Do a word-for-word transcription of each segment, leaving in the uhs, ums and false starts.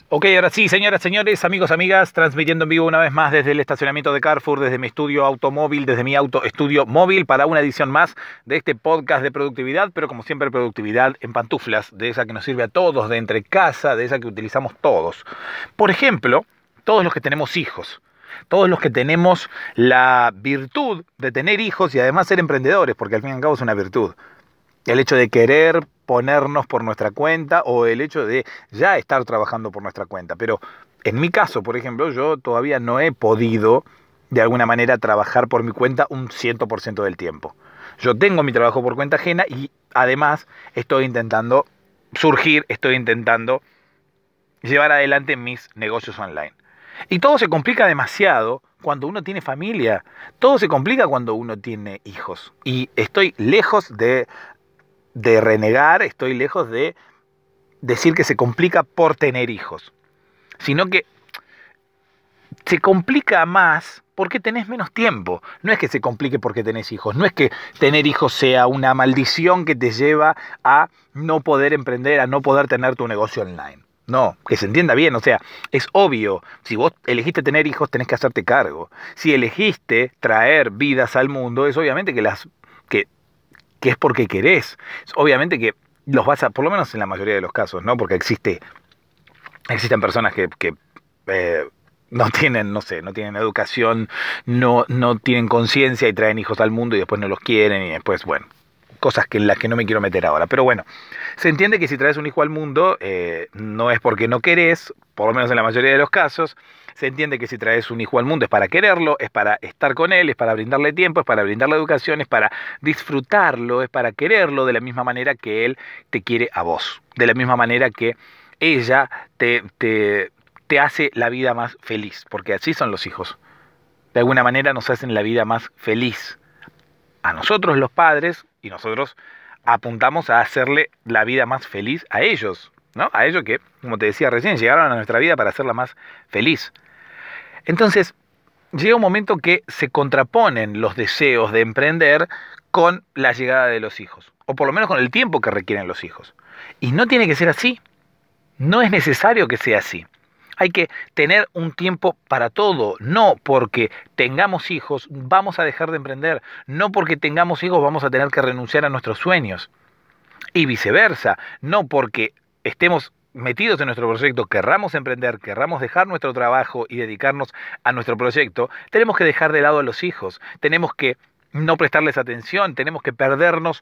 Ok, ahora sí, señoras, señores, amigos, amigas, transmitiendo en vivo una vez más desde el estacionamiento de Carrefour, desde mi estudio automóvil, desde mi auto estudio móvil, para una edición más de este podcast de productividad, pero como siempre productividad en pantuflas, de esa que nos sirve a todos, de entre casa, de esa que utilizamos todos. Por ejemplo, todos los que tenemos hijos, todos los que tenemos la virtud de tener hijos y además ser emprendedores, porque al fin y al cabo es una virtud. El hecho de querer ponernos por nuestra cuenta o el hecho de ya estar trabajando por nuestra cuenta. Pero en mi caso, por ejemplo, yo todavía no he podido de alguna manera trabajar por mi cuenta un cien por ciento del tiempo. Yo tengo mi trabajo por cuenta ajena y además estoy intentando surgir, estoy intentando llevar adelante mis negocios online. Y todo se complica demasiado cuando uno tiene familia. Todo se complica cuando uno tiene hijos. Y estoy lejos de de renegar, estoy lejos de decir que se complica por tener hijos, sino que se complica más porque tenés menos tiempo. No es que se complique porque tenés hijos, no es que tener hijos sea una maldición que te lleva a no poder emprender, a no poder tener tu negocio online. No, que se entienda bien, o sea, es obvio, si vos elegiste tener hijos tenés que hacerte cargo. Si elegiste traer vidas al mundo, es obviamente que las que que es porque querés. Obviamente que los vas a, por lo menos en la mayoría de los casos, ¿no? Porque existe, existen personas que, que eh, no tienen, no sé, no tienen educación, no, no tienen conciencia y traen hijos al mundo y después no los quieren y después, bueno, cosas que en las que no me quiero meter ahora. Pero bueno, se entiende que si traes un hijo al mundo, eh, no es porque no querés, por lo menos en la mayoría de los casos. Se entiende que si traes un hijo al mundo es para quererlo, es para estar con él, es para brindarle tiempo, es para brindarle educación, es para disfrutarlo, es para quererlo de la misma manera que él te quiere a vos. De la misma manera que ella te, te, te hace la vida más feliz, porque así son los hijos. De alguna manera nos hacen la vida más feliz a nosotros los padres y nosotros apuntamos a hacerle la vida más feliz a ellos, ¿no? A ellos que, como te decía recién, llegaron a nuestra vida para hacerla más feliz. Entonces, llega un momento que se contraponen los deseos de emprender con la llegada de los hijos, o por lo menos con el tiempo que requieren los hijos. Y no tiene que ser así, no es necesario que sea así. Hay que tener un tiempo para todo, no porque tengamos hijos vamos a dejar de emprender, no porque tengamos hijos vamos a tener que renunciar a nuestros sueños. Y viceversa, no porque estemos metidos en nuestro proyecto, querramos emprender, querramos dejar nuestro trabajo y dedicarnos a nuestro proyecto, tenemos que dejar de lado a los hijos, tenemos que no prestarles atención, tenemos que perdernos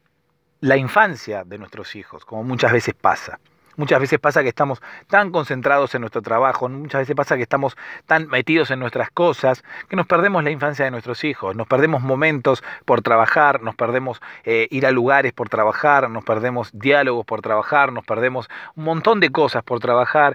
la infancia de nuestros hijos, como muchas veces pasa. Muchas veces pasa que estamos tan concentrados en nuestro trabajo, muchas veces pasa que estamos tan metidos en nuestras cosas, que nos perdemos la infancia de nuestros hijos, nos perdemos momentos por trabajar, nos perdemos eh, ir a lugares por trabajar, nos perdemos diálogos por trabajar, nos perdemos un montón de cosas por trabajar.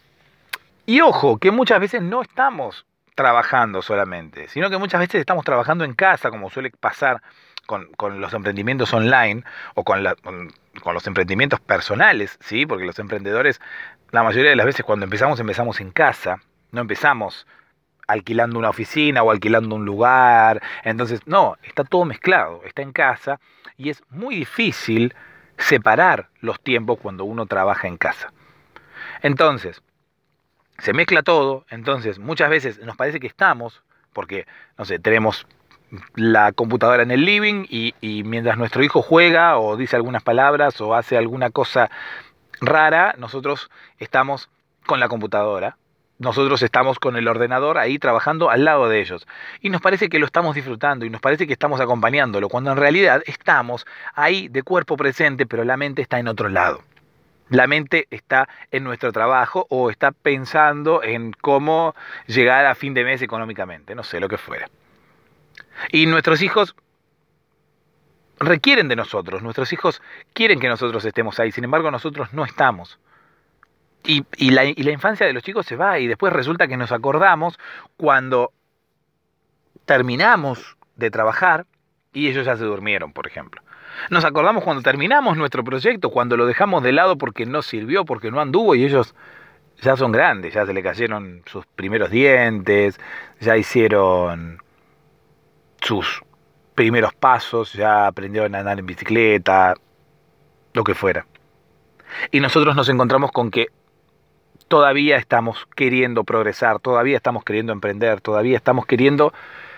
Y ojo, que muchas veces no estamos trabajando solamente, sino que muchas veces estamos trabajando en casa, como suele pasar con, con los emprendimientos online o con, la, con, con los emprendimientos personales, ¿sí? Porque los emprendedores, la mayoría de las veces cuando empezamos, empezamos en casa, no empezamos alquilando una oficina o alquilando un lugar. Entonces, no, está todo mezclado, está en casa y es muy difícil separar los tiempos cuando uno trabaja en casa. Entonces, se mezcla todo, entonces muchas veces nos parece que estamos, porque, no sé, tenemos la computadora en el living y, y mientras nuestro hijo juega o dice algunas palabras o hace alguna cosa rara, nosotros estamos con la computadora, nosotros estamos con el ordenador ahí trabajando al lado de ellos. Y nos parece que lo estamos disfrutando y nos parece que estamos acompañándolo, cuando en realidad estamos ahí de cuerpo presente, pero la mente está en otro lado. La mente está en nuestro trabajo o está pensando en cómo llegar a fin de mes económicamente, no sé, lo que fuera. Y nuestros hijos requieren de nosotros, nuestros hijos quieren que nosotros estemos ahí, sin embargo nosotros no estamos. Y, y, la, y la infancia de los chicos se va y después resulta que nos acordamos cuando terminamos de trabajar y ellos ya se durmieron, por ejemplo. Nos acordamos cuando terminamos nuestro proyecto, cuando lo dejamos de lado porque no sirvió, porque no anduvo y ellos ya son grandes, ya se le cayeron sus primeros dientes, ya hicieron sus primeros pasos, ya aprendieron a andar en bicicleta, lo que fuera. Y nosotros nos encontramos con que todavía estamos queriendo progresar, todavía estamos queriendo emprender, todavía estamos queriendo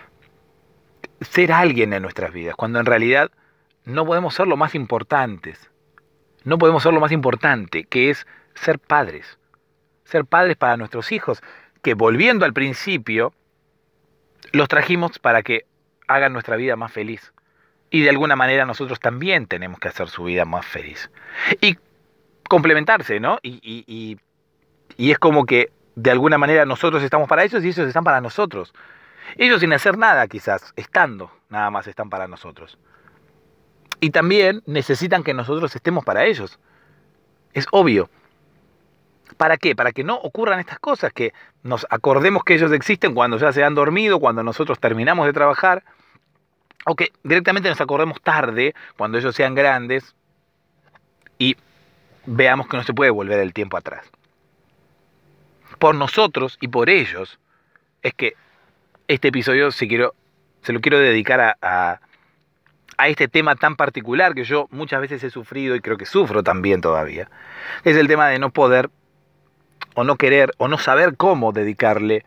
ser alguien en nuestras vidas, cuando en realidad no podemos ser lo más importantes. No podemos ser lo más importante, que es ser padres. Ser padres para nuestros hijos, que volviendo al principio, los trajimos para que hagan nuestra vida más feliz. Y de alguna manera nosotros también tenemos que hacer su vida más feliz. Y complementarse, ¿no? Y, y, y, y es como que de alguna manera nosotros estamos para ellos y ellos están para nosotros. Ellos sin hacer nada quizás, estando, nada más están para nosotros. Y también necesitan que nosotros estemos para ellos. Es obvio. ¿Para qué? Para que no ocurran estas cosas, que nos acordemos que ellos existen cuando ya se han dormido, cuando nosotros terminamos de trabajar, o que directamente nos acordemos tarde, cuando ellos sean grandes, y veamos que no se puede volver el tiempo atrás. Por nosotros y por ellos es que este episodio se, quiero, se lo quiero dedicar a, a, a este tema tan particular que yo muchas veces he sufrido y creo que sufro también todavía. Es el tema de no poder o no querer o no saber cómo dedicarle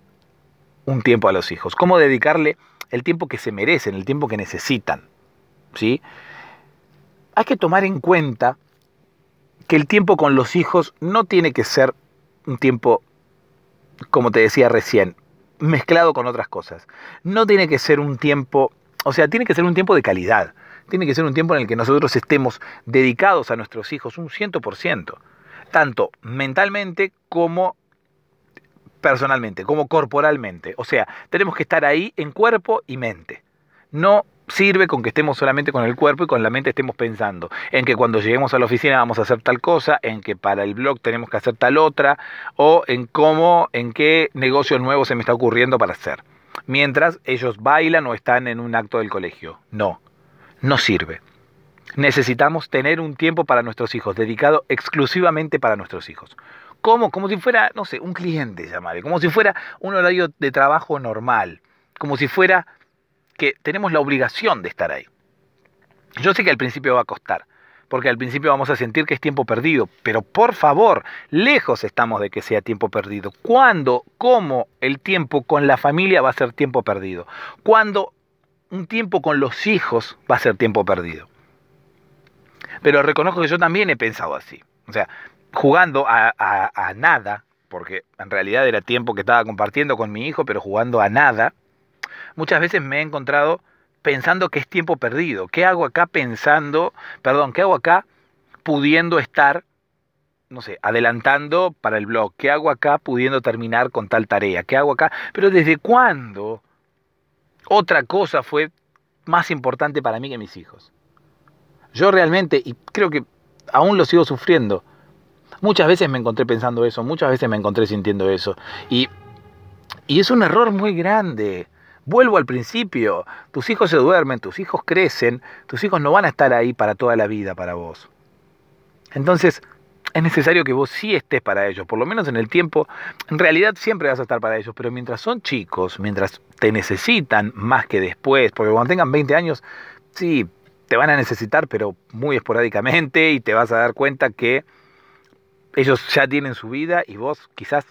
un tiempo a los hijos. Cómo dedicarle el tiempo que se merecen, el tiempo que necesitan. ¿Sí? Hay que tomar en cuenta que el tiempo con los hijos no tiene que ser un tiempo, como te decía recién, mezclado con otras cosas. No tiene que ser un tiempo, o sea, tiene que ser un tiempo de calidad. Tiene que ser un tiempo en el que nosotros estemos dedicados a nuestros hijos un cien por ciento. Tanto mentalmente como personalmente, como corporalmente. O sea, tenemos que estar ahí en cuerpo y mente. No sirve con que estemos solamente con el cuerpo y con la mente estemos pensando en que cuando lleguemos a la oficina vamos a hacer tal cosa, en que para el blog tenemos que hacer tal otra, o en cómo, en qué negocio nuevo se me está ocurriendo para hacer. Mientras ellos bailan o están en un acto del colegio. No, no sirve. Necesitamos tener un tiempo para nuestros hijos, dedicado exclusivamente para nuestros hijos. ¿Cómo? Como si fuera, no sé, un cliente, llamarle, como si fuera un horario de trabajo normal, como si fuera que tenemos la obligación de estar ahí. Yo sé que al principio va a costar, porque al principio vamos a sentir que es tiempo perdido, pero por favor, lejos estamos de que sea tiempo perdido. ¿Cuándo, cómo el tiempo con la familia va a ser tiempo perdido? ¿Cuándo un tiempo con los hijos va a ser tiempo perdido? Pero reconozco que yo también he pensado así. O sea, jugando a, a, a nada, porque en realidad era tiempo que estaba compartiendo con mi hijo, pero jugando a nada, muchas veces me he encontrado pensando que es tiempo perdido. ¿Qué hago acá pensando, perdón, qué hago acá pudiendo estar, no sé, adelantando para el blog? ¿Qué hago acá pudiendo terminar con tal tarea? ¿Qué hago acá? Pero ¿desde cuándo otra cosa fue más importante para mí que mis hijos? Yo realmente, y creo que aún lo sigo sufriendo, muchas veces me encontré pensando eso, muchas veces me encontré sintiendo eso. Y, y es un error muy grande. Vuelvo al principio, tus hijos se duermen, tus hijos crecen, tus hijos no van a estar ahí para toda la vida para vos. Entonces, es necesario que vos sí estés para ellos, por lo menos en el tiempo. En realidad siempre vas a estar para ellos, pero mientras son chicos, mientras te necesitan más que después, porque cuando tengan veinte años, sí, te van a necesitar, pero muy esporádicamente, y te vas a dar cuenta que ellos ya tienen su vida y vos quizás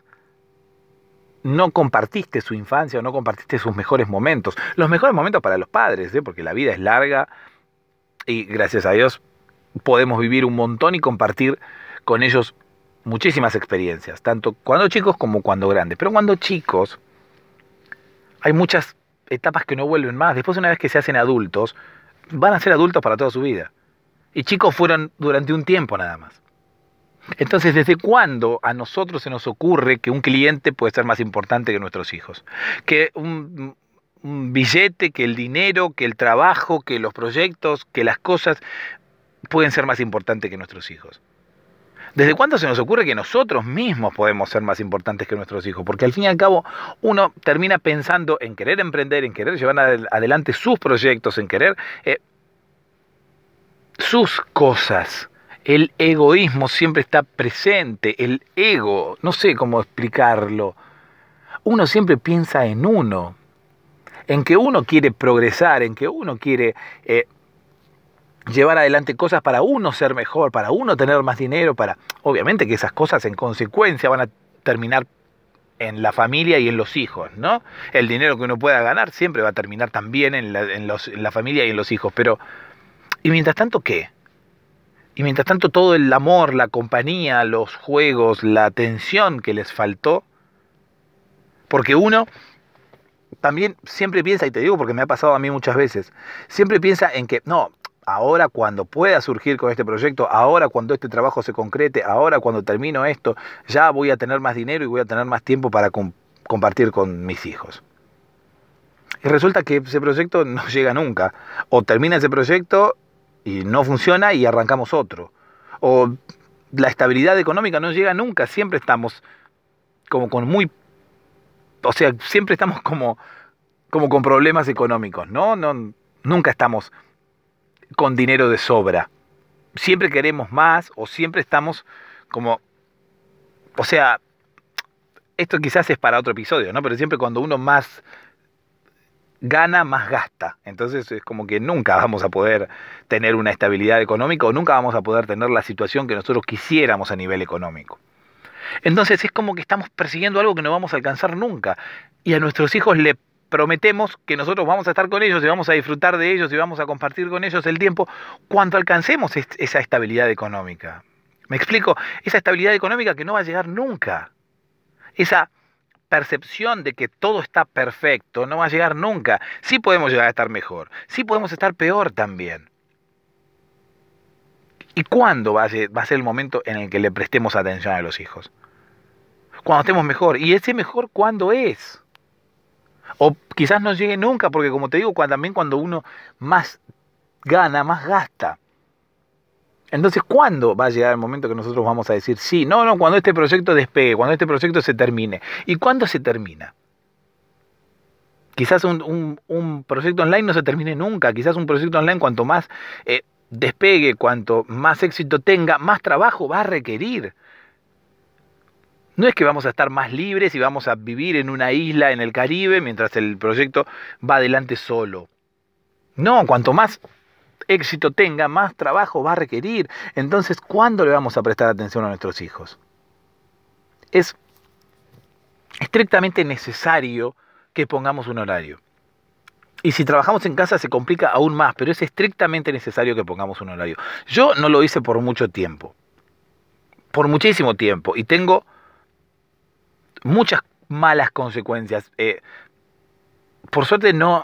no compartiste su infancia o no compartiste sus mejores momentos. Los mejores momentos para los padres, ¿eh? Porque la vida es larga y gracias a Dios podemos vivir un montón y compartir con ellos muchísimas experiencias, tanto cuando chicos como cuando grandes. Pero cuando chicos hay muchas etapas que no vuelven más. Después, una vez que se hacen adultos, van a ser adultos para toda su vida. Y chicos fueron durante un tiempo nada más. Entonces, ¿desde cuándo a nosotros se nos ocurre que un cliente puede ser más importante que nuestros hijos? Que un, un billete, que el dinero, que el trabajo, que los proyectos, que las cosas pueden ser más importantes que nuestros hijos. ¿Desde cuándo se nos ocurre que nosotros mismos podemos ser más importantes que nuestros hijos? Porque al fin y al cabo uno termina pensando en querer emprender, en querer llevar adelante sus proyectos, en querer eh, sus cosas. El egoísmo siempre está presente, el ego, no sé cómo explicarlo. Uno siempre piensa en uno, en que uno quiere progresar, en que uno quiere eh, llevar adelante cosas para uno ser mejor, para uno tener más dinero, para... Obviamente que esas cosas en consecuencia van a terminar en la familia y en los hijos, ¿no? El dinero que uno pueda ganar siempre va a terminar también en la, en los, en la familia y en los hijos, pero ¿y mientras tanto qué? Y mientras tanto todo el amor, la compañía, los juegos, la atención que les faltó, porque uno también siempre piensa, y te digo porque me ha pasado a mí muchas veces, siempre piensa en que, no, ahora cuando pueda surgir con este proyecto, ahora cuando este trabajo se concrete, ahora cuando termino esto, ya voy a tener más dinero y voy a tener más tiempo para com- compartir con mis hijos. Y resulta que ese proyecto no llega nunca. O termina ese proyecto y no funciona y arrancamos otro. O la estabilidad económica no llega nunca, siempre estamos como con muy... O sea, siempre estamos como, como con problemas económicos, ¿no? No, nunca estamos con dinero de sobra. Siempre queremos más o siempre estamos como... O sea, esto quizás es para otro episodio, ¿no? Pero siempre cuando uno más gana, más gasta. Entonces es como que nunca vamos a poder tener una estabilidad económica o nunca vamos a poder tener la situación que nosotros quisiéramos a nivel económico. Entonces es como que estamos persiguiendo algo que no vamos a alcanzar nunca. Y a nuestros hijos le prometemos que nosotros vamos a estar con ellos y vamos a disfrutar de ellos y vamos a compartir con ellos el tiempo cuando alcancemos esa estabilidad económica. ¿Me explico? Esa estabilidad económica que no va a llegar nunca. Esa percepción de que todo está perfecto no va a llegar nunca. Sí podemos llegar a estar mejor, sí podemos estar peor también. ¿Y cuándo va a ser, va a ser el momento en el que le prestemos atención a los hijos? Cuando estemos mejor. ¿Y ese mejor cuándo es? O quizás no llegue nunca, porque como te digo, cuando, también cuando uno más gana, más gasta. Entonces, ¿cuándo va a llegar el momento que nosotros vamos a decir sí? No, no, cuando este proyecto despegue, cuando este proyecto se termine. ¿Y cuándo se termina? Quizás un, un, un proyecto online no se termine nunca. Quizás un proyecto online, cuanto más eh, despegue, cuanto más éxito tenga, más trabajo va a requerir. No es que vamos a estar más libres y vamos a vivir en una isla en el Caribe mientras el proyecto va adelante solo. No, cuanto más éxito tenga, más trabajo va a requerir. Entonces, ¿cuándo le vamos a prestar atención a nuestros hijos? Es estrictamente necesario que pongamos un horario. Y si trabajamos en casa se complica aún más, pero es estrictamente necesario que pongamos un horario. Yo no lo hice por mucho tiempo, por muchísimo tiempo, y tengo muchas malas consecuencias. Eh, por suerte no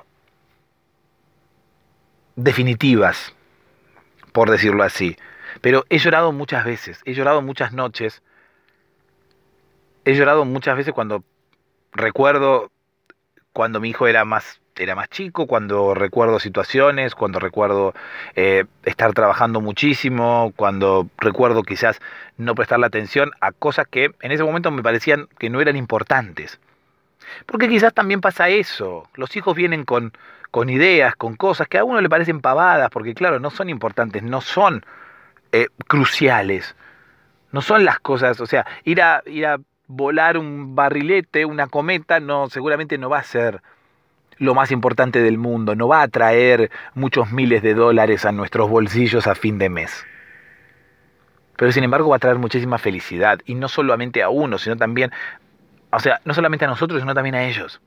definitivas, por decirlo así. Pero he llorado muchas veces, he llorado muchas noches, he llorado muchas veces cuando recuerdo cuando mi hijo era más, era más chico, cuando recuerdo situaciones, cuando recuerdo eh, estar trabajando muchísimo, cuando recuerdo quizás no prestarle atención a cosas que en ese momento me parecían que no eran importantes. Porque quizás también pasa eso, los hijos vienen con, con ideas, con cosas que a uno le parecen pavadas, porque claro, no son importantes, no son eh, cruciales, no son las cosas, o sea, ir a, ir a volar un barrilete, una cometa, no, seguramente no va a ser lo más importante del mundo, no va a traer muchos miles de dólares a nuestros bolsillos a fin de mes. Pero sin embargo va a traer muchísima felicidad, y no solamente a uno, sino también, o sea, no solamente a nosotros, sino también a ellos.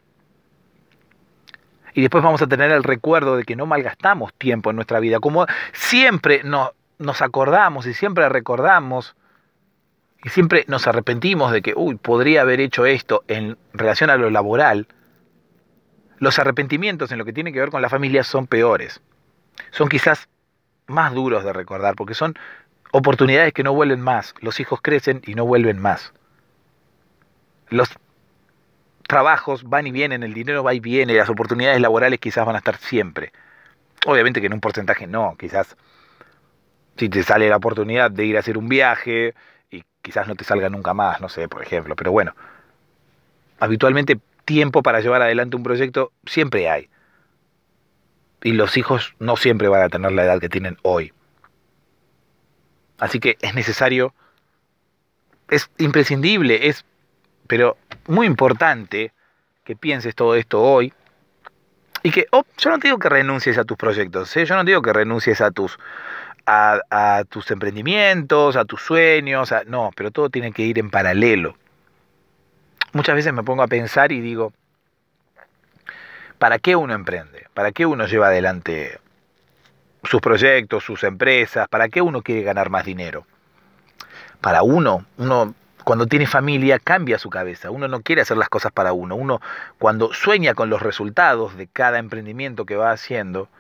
Y después vamos a tener el recuerdo de que no malgastamos tiempo en nuestra vida, como siempre no, nos acordamos y siempre recordamos y siempre nos arrepentimos de que, uy, podría haber hecho esto en relación a lo laboral. Los arrepentimientos en lo que tiene que ver con la familia son peores. Son quizás más duros de recordar porque son oportunidades que no vuelven más. Los hijos crecen y no vuelven más. Los trabajos van y vienen, el dinero va y viene, las oportunidades laborales quizás van a estar siempre. Obviamente que en un porcentaje no, quizás si te sale la oportunidad de ir a hacer un viaje y quizás no te salga nunca más, no sé, por ejemplo. Pero bueno, habitualmente tiempo para llevar adelante un proyecto siempre hay. Y los hijos no siempre van a tener la edad que tienen hoy. Así que es necesario, es imprescindible, es, pero muy importante que pienses todo esto hoy Y que, oh, yo no te digo que renuncies a tus proyectos, ¿eh? Yo no te digo que renuncies a tus, a, a tus emprendimientos, a tus sueños, a- no, pero todo tiene que ir en paralelo. Muchas veces me pongo a pensar y digo, ¿para qué uno emprende? ¿Para qué uno lleva adelante sus proyectos, sus empresas? ¿Para qué uno quiere ganar más dinero? Para uno, uno cuando tiene familia cambia su cabeza, uno no quiere hacer las cosas para uno, uno cuando sueña con los resultados de cada emprendimiento que va haciendo,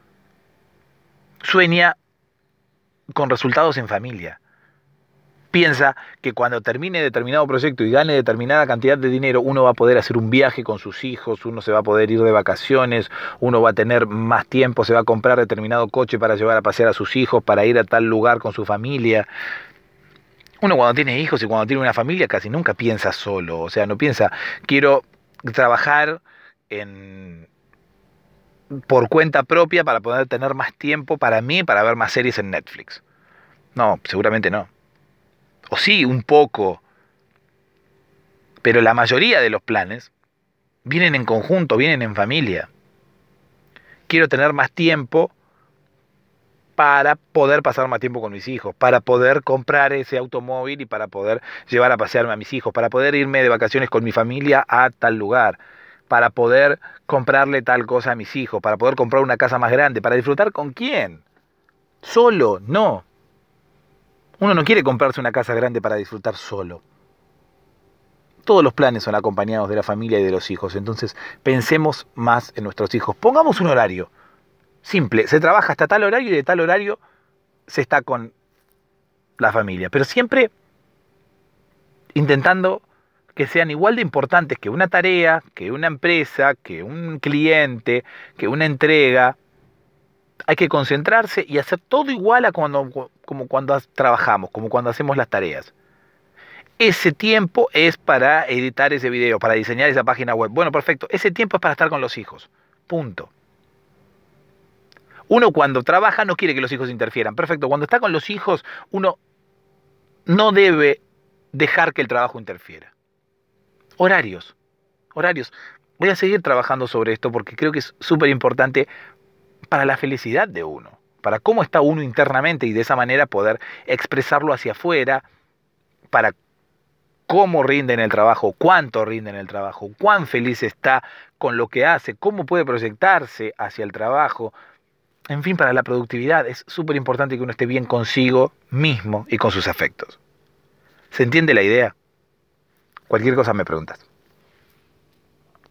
sueña con resultados en familia. Piensa que cuando termine determinado proyecto y gane determinada cantidad de dinero, uno va a poder hacer un viaje con sus hijos, uno se va a poder ir de vacaciones, uno va a tener más tiempo, se va a comprar determinado coche para llevar a pasear a sus hijos, para ir a tal lugar con su familia. Uno cuando tiene hijos y cuando tiene una familia casi nunca piensa solo, o sea, no piensa, quiero trabajar en, por cuenta propia para poder tener más tiempo para mí, para ver más series en Netflix. No, seguramente no. O sí, un poco, pero la mayoría de los planes vienen en conjunto, vienen en familia. Quiero tener más tiempo para poder pasar más tiempo con mis hijos, para poder comprar ese automóvil y para poder llevar a pasearme a mis hijos, para poder irme de vacaciones con mi familia a tal lugar, para poder comprarle tal cosa a mis hijos, para poder comprar una casa más grande, para disfrutar con quién. Solo, no. Uno no quiere comprarse una casa grande para disfrutar solo. Todos los planes son acompañados de la familia y de los hijos, entonces pensemos más en nuestros hijos. Pongamos un horario simple, se trabaja hasta tal horario y de tal horario se está con la familia, pero siempre intentando que sean igual de importantes que una tarea, que una empresa, que un cliente, que una entrega. Hay que concentrarse y hacer todo igual a cuando, como cuando trabajamos, como cuando hacemos las tareas. Ese tiempo es para editar ese video, para diseñar esa página web. Bueno, perfecto. Ese tiempo es para estar con los hijos. Punto. Uno cuando trabaja no quiere que los hijos interfieran. Perfecto. Cuando está con los hijos, uno no debe dejar que el trabajo interfiera. Horarios. Horarios. Voy a seguir trabajando sobre esto porque creo que es súper importante para la felicidad de uno, para cómo está uno internamente y de esa manera poder expresarlo hacia afuera, para cómo rinde en el trabajo, cuánto rinde en el trabajo, cuán feliz está con lo que hace, cómo puede proyectarse hacia el trabajo. En fin, para la productividad es súper importante que uno esté bien consigo mismo y con sus afectos. ¿Se entiende la idea? Cualquier cosa me preguntas.